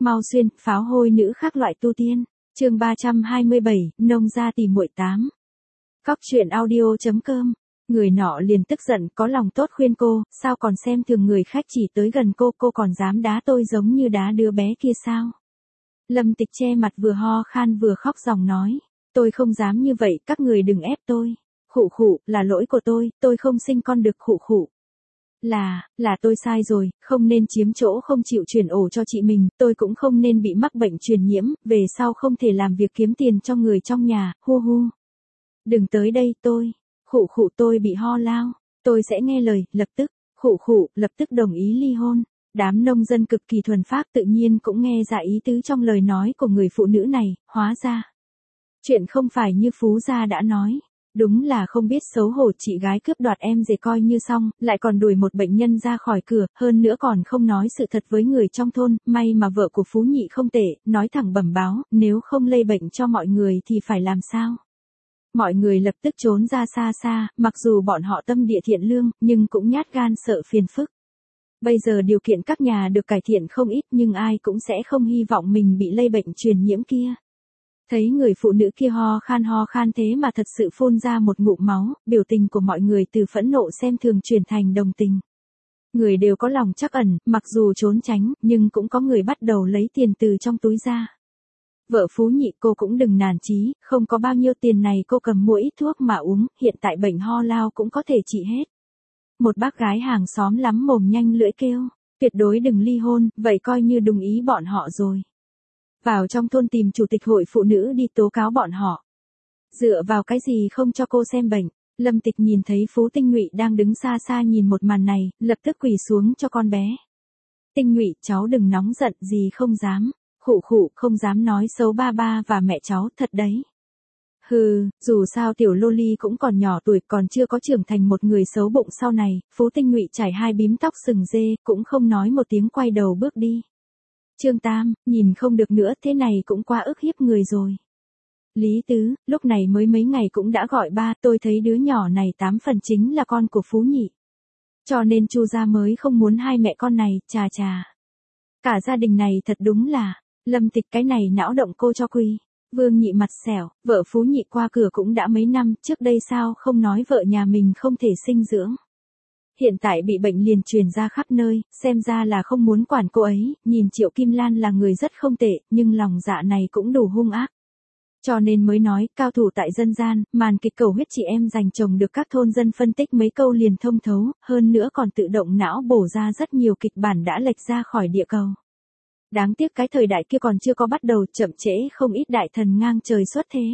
Mau xuyên, pháo hôi nữ khác loại tu tiên. Chương 327, nông gia tỷ muội 8. Cóc truyện audio.com. Người nọ liền tức giận, có lòng tốt khuyên cô, sao còn xem thường người khách chỉ tới gần cô còn dám đá tôi giống như đá đứa bé kia sao? Lâm Tịch che mặt vừa ho khan vừa khóc ròng nói, tôi không dám như vậy, các người đừng ép tôi. Khụ khụ, là lỗi của tôi không sinh con được. Khụ khụ. Là tôi sai rồi, không nên chiếm chỗ không chịu chuyển ổ cho chị mình, tôi cũng không nên bị mắc bệnh truyền nhiễm, về sau không thể làm việc kiếm tiền cho người trong nhà, hu hu. Đừng tới đây tôi, khụ khụ tôi bị ho lao, tôi sẽ nghe lời, lập tức, khụ khụ, lập tức đồng ý ly hôn. Đám nông dân cực kỳ thuần phác tự nhiên cũng nghe ra ý tứ trong lời nói của người phụ nữ này, hóa ra. Chuyện không phải như Phú Gia đã nói. Đúng là không biết xấu hổ, chị gái cướp đoạt em dề coi như xong, lại còn đuổi một bệnh nhân ra khỏi cửa, hơn nữa còn không nói sự thật với người trong thôn, may mà vợ của Phú Nhị không tệ, nói thẳng bẩm báo, nếu không lây bệnh cho mọi người thì phải làm sao? Mọi người lập tức trốn ra xa xa, mặc dù bọn họ tâm địa thiện lương, nhưng cũng nhát gan sợ phiền phức. Bây giờ điều kiện các nhà được cải thiện không ít nhưng ai cũng sẽ không hy vọng mình bị lây bệnh truyền nhiễm kia. Thấy người phụ nữ kia ho khan thế mà thật sự phun ra một ngụm máu, biểu tình của mọi người từ phẫn nộ xem thường chuyển thành đồng tình. Người đều có lòng trắc ẩn, mặc dù trốn tránh, nhưng cũng có người bắt đầu lấy tiền từ trong túi ra. Vợ Phú Nhị cô cũng đừng nản chí, không có bao nhiêu tiền này cô cầm mua ít thuốc mà uống, hiện tại bệnh ho lao cũng có thể trị hết. Một bác gái hàng xóm lắm mồm nhanh lưỡi kêu, tuyệt đối đừng ly hôn, vậy coi như đồng ý bọn họ rồi. Vào trong thôn tìm chủ tịch hội phụ nữ đi tố cáo bọn họ. Dựa vào cái gì không cho cô xem bệnh? Lâm Tịch nhìn thấy Phú Tinh Ngụy đang đứng xa xa nhìn một màn này, lập tức quỳ xuống cho con bé. Tinh Ngụy, cháu đừng nóng giận, gì không dám. Khụ khụ, không dám nói xấu ba ba và mẹ cháu, thật đấy. Hừ, dù sao tiểu loli cũng còn nhỏ tuổi, còn chưa có trưởng thành một người xấu bụng sau này. Phú Tinh Ngụy chải hai bím tóc sừng dê, cũng không nói một tiếng quay đầu bước đi. Trương Tam, nhìn không được nữa, thế này cũng quá ức hiếp người rồi. Lý Tứ, lúc này mới mấy ngày cũng đã gọi ba, tôi thấy đứa nhỏ này 8 phần chính là con của Phú Nhị. Cho nên Chu gia mới không muốn hai mẹ con này, chà. Cả gia đình này thật đúng là, Lâm Tịch cái này não động cô cho quy. Vương Nhị mặt xẻo, vợ Phú Nhị qua cửa cũng đã mấy năm, trước đây sao không nói vợ nhà mình không thể sinh dưỡng. Hiện tại bị bệnh liền truyền ra khắp nơi, xem ra là không muốn quản cô ấy, nhìn Triệu Kim Lan là người rất không tệ, nhưng lòng dạ này cũng đủ hung ác. Cho nên mới nói, cao thủ tại dân gian, màn kịch cầu huyết chị em giành chồng được các thôn dân phân tích mấy câu liền thông thấu, hơn nữa còn tự động não bổ ra rất nhiều kịch bản đã lệch ra khỏi địa cầu. Đáng tiếc cái thời đại kia còn chưa có bắt đầu, chậm trễ không ít đại thần ngang trời xuất thế.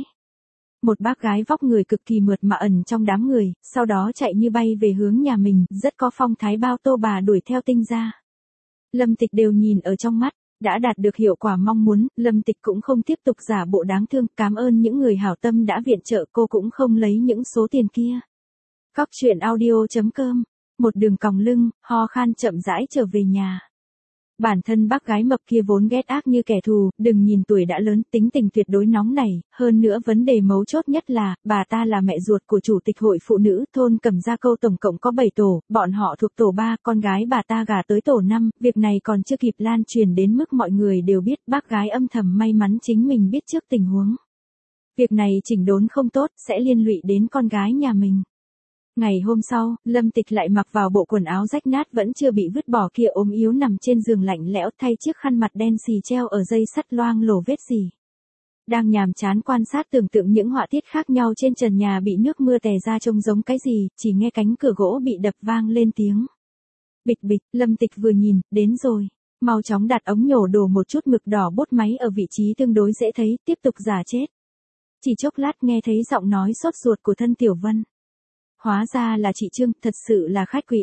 Một bác gái vóc người cực kỳ mượt mà ẩn trong đám người, sau đó chạy như bay về hướng nhà mình, rất có phong thái bao tô bà đuổi theo Tinh gia. Lâm Tịch đều nhìn ở trong mắt, đã đạt được hiệu quả mong muốn, Lâm Tịch cũng không tiếp tục giả bộ đáng thương, cảm ơn những người hảo tâm đã viện trợ, cô cũng không lấy những số tiền kia. Cóc truyện audio.com. Một đường còng lưng, ho khan chậm rãi trở về nhà. Bản thân bác gái mập kia vốn ghét ác như kẻ thù, đừng nhìn tuổi đã lớn, tính tình tuyệt đối nóng nảy, hơn nữa vấn đề mấu chốt nhất là, bà ta là mẹ ruột của chủ tịch hội phụ nữ thôn Cẩm Gia Câu, tổng cộng có 7 tổ, bọn họ thuộc tổ 3, con gái bà ta gả tới tổ 5, việc này còn chưa kịp lan truyền đến mức mọi người đều biết, bác gái âm thầm may mắn chính mình biết trước tình huống. Việc này chỉnh đốn không tốt, sẽ liên lụy đến con gái nhà mình. Ngày hôm sau, Lâm Tịch lại mặc vào bộ quần áo rách nát vẫn chưa bị vứt bỏ kia, ốm yếu nằm trên giường lạnh lẽo, thay chiếc khăn mặt đen xì treo ở dây sắt loang lổ vết gì. Đang nhàm chán quan sát tưởng tượng những họa tiết khác nhau trên trần nhà bị nước mưa tè ra trông giống cái gì, chỉ nghe cánh cửa gỗ bị đập vang lên tiếng. Bịch bịch, Lâm Tịch vừa nhìn, đến rồi. Mau chóng đặt ống nhổ đổ một chút mực đỏ bốt máy ở vị trí tương đối dễ thấy, tiếp tục giả chết. Chỉ chốc lát nghe thấy giọng nói sốt ruột của thân Tiểu Vân. Hóa ra là chị Trương, thật sự là khách quý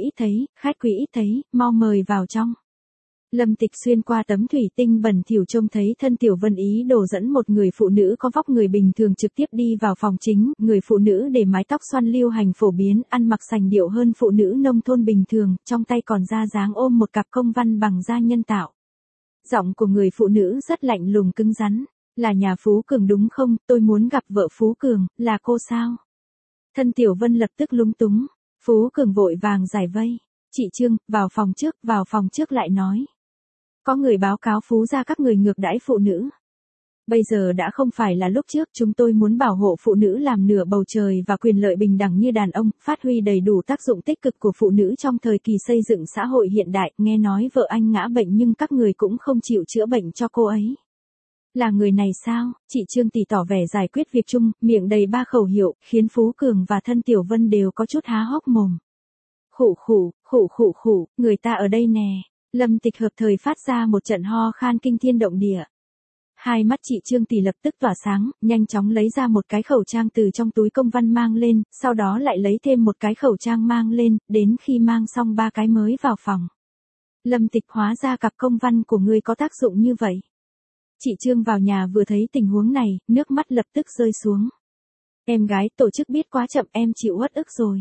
ít thấy, mau mời vào trong. Lâm Tịch xuyên qua tấm thủy tinh bẩn thỉu trông thấy thân Tiểu Vân ý đồ dẫn một người phụ nữ có vóc người bình thường trực tiếp đi vào phòng chính, người phụ nữ để mái tóc xoăn lưu hành phổ biến, ăn mặc sành điệu hơn phụ nữ nông thôn bình thường, trong tay còn ra dáng ôm một cặp công văn bằng da nhân tạo. Giọng của người phụ nữ rất lạnh lùng cứng rắn, là nhà Phú Cường đúng không, tôi muốn gặp vợ Phú Cường, là cô sao? Thân Tiểu Vân lập tức lúng túng, Phú Cường vội vàng giải vây, chị Trương, vào phòng trước lại nói. Có người báo cáo Phú gia các người ngược đãi phụ nữ. Bây giờ đã không phải là lúc trước, chúng tôi muốn bảo hộ phụ nữ làm nửa bầu trời và quyền lợi bình đẳng như đàn ông, phát huy đầy đủ tác dụng tích cực của phụ nữ trong thời kỳ xây dựng xã hội hiện đại. Nghe nói vợ anh ngã bệnh nhưng các người cũng không chịu chữa bệnh cho cô ấy. Là người này sao? Chị Trương tỷ tỏ vẻ giải quyết việc chung, miệng đầy ba khẩu hiệu, khiến Phú Cường và thân Tiểu Vân đều có chút há hốc mồm. Khụ, người ta ở đây nè. Lâm Tịch hợp thời phát ra một trận ho khan kinh thiên động địa. Hai mắt chị Trương tỷ lập tức tỏa sáng, nhanh chóng lấy ra một cái khẩu trang từ trong túi công văn mang lên, sau đó lại lấy thêm một cái khẩu trang mang lên, đến khi mang xong 3 cái mới vào phòng. Lâm Tịch, hóa ra cặp công văn của ngươi có tác dụng như vậy. Chị Trương vào nhà vừa thấy tình huống này, nước mắt lập tức rơi xuống. Em gái, tổ chức biết quá chậm, em chịu uất ức rồi.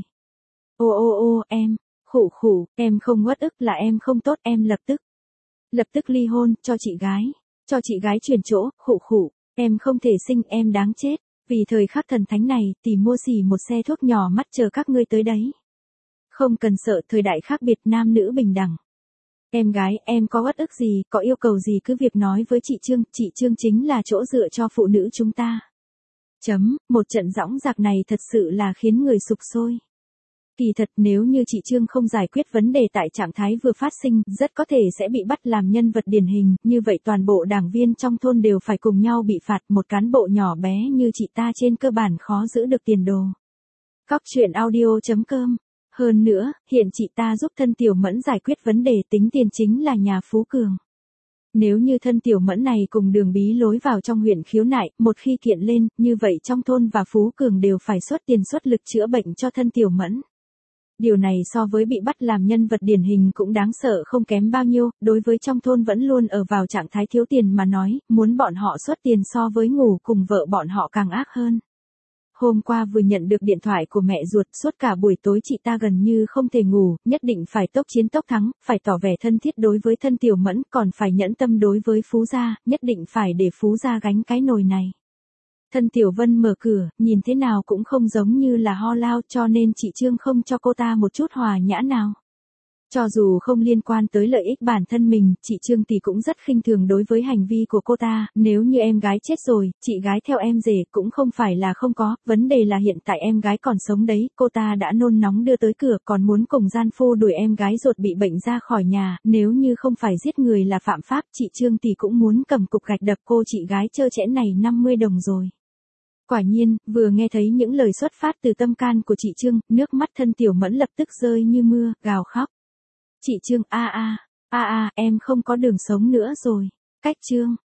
Ô, em, khụ, em không uất ức là em không tốt, em lập tức ly hôn, cho chị gái chuyển chỗ, khụ, em không thể sinh, em đáng chết. Vì thời khắc thần thánh này, tỷ mua xỉ một xe thuốc nhỏ mắt chờ các ngươi tới đấy. Không cần sợ, thời đại khác biệt, nam nữ bình đẳng. Em gái, em có uất ức gì, có yêu cầu gì cứ việc nói với chị Trương chính là chỗ dựa cho phụ nữ chúng ta. Một trận dõng dạc này thật sự là khiến người sục sôi. Kỳ thật nếu như chị Trương không giải quyết vấn đề tại trạng thái vừa phát sinh, rất có thể sẽ bị bắt làm nhân vật điển hình, như vậy toàn bộ đảng viên trong thôn đều phải cùng nhau bị phạt, một cán bộ nhỏ bé như chị ta trên cơ bản khó giữ được tiền đồ. Cóc truyện audio.com. Hơn nữa, hiện chị ta giúp thân Tiểu Mẫn giải quyết vấn đề, tính tiền chính là nhà Phú Cường. Nếu như thân Tiểu Mẫn này cùng Đường Bí lối vào trong huyện khiếu nại, một khi kiện lên, như vậy trong thôn và Phú Cường đều phải xuất tiền xuất lực chữa bệnh cho thân Tiểu Mẫn. Điều này so với bị bắt làm nhân vật điển hình cũng đáng sợ không kém bao nhiêu, đối với trong thôn vẫn luôn ở vào trạng thái thiếu tiền mà nói, muốn bọn họ xuất tiền so với ngủ cùng vợ bọn họ càng ác hơn. Hôm qua vừa nhận được điện thoại của mẹ ruột, suốt cả buổi tối chị ta gần như không thể ngủ, nhất định phải tốc chiến tốc thắng, phải tỏ vẻ thân thiết đối với thân Tiểu Mẫn, còn phải nhẫn tâm đối với Phú gia, nhất định phải để Phú gia gánh cái nồi này. Thân Tiểu Vân mở cửa, nhìn thế nào cũng không giống như là ho lao, cho nên chị Trương không cho cô ta một chút hòa nhã nào. Cho dù không liên quan tới lợi ích bản thân mình, chị Trương tỷ cũng rất khinh thường đối với hành vi của cô ta, nếu như em gái chết rồi, chị gái theo em rể cũng không phải là không có, vấn đề là hiện tại em gái còn sống đấy, cô ta đã nôn nóng đưa tới cửa còn muốn cùng gian phu đuổi em gái ruột bị bệnh ra khỏi nhà, nếu như không phải giết người là phạm pháp, chị Trương tỷ cũng muốn cầm cục gạch đập cô chị gái trơ trẽn này 50 đồng rồi. Quả nhiên, vừa nghe thấy những lời xuất phát từ tâm can của chị Trương, nước mắt thân Tiểu Mẫn lập tức rơi như mưa, gào khóc. Chị Trương, em không có đường sống nữa rồi. Cách Trương.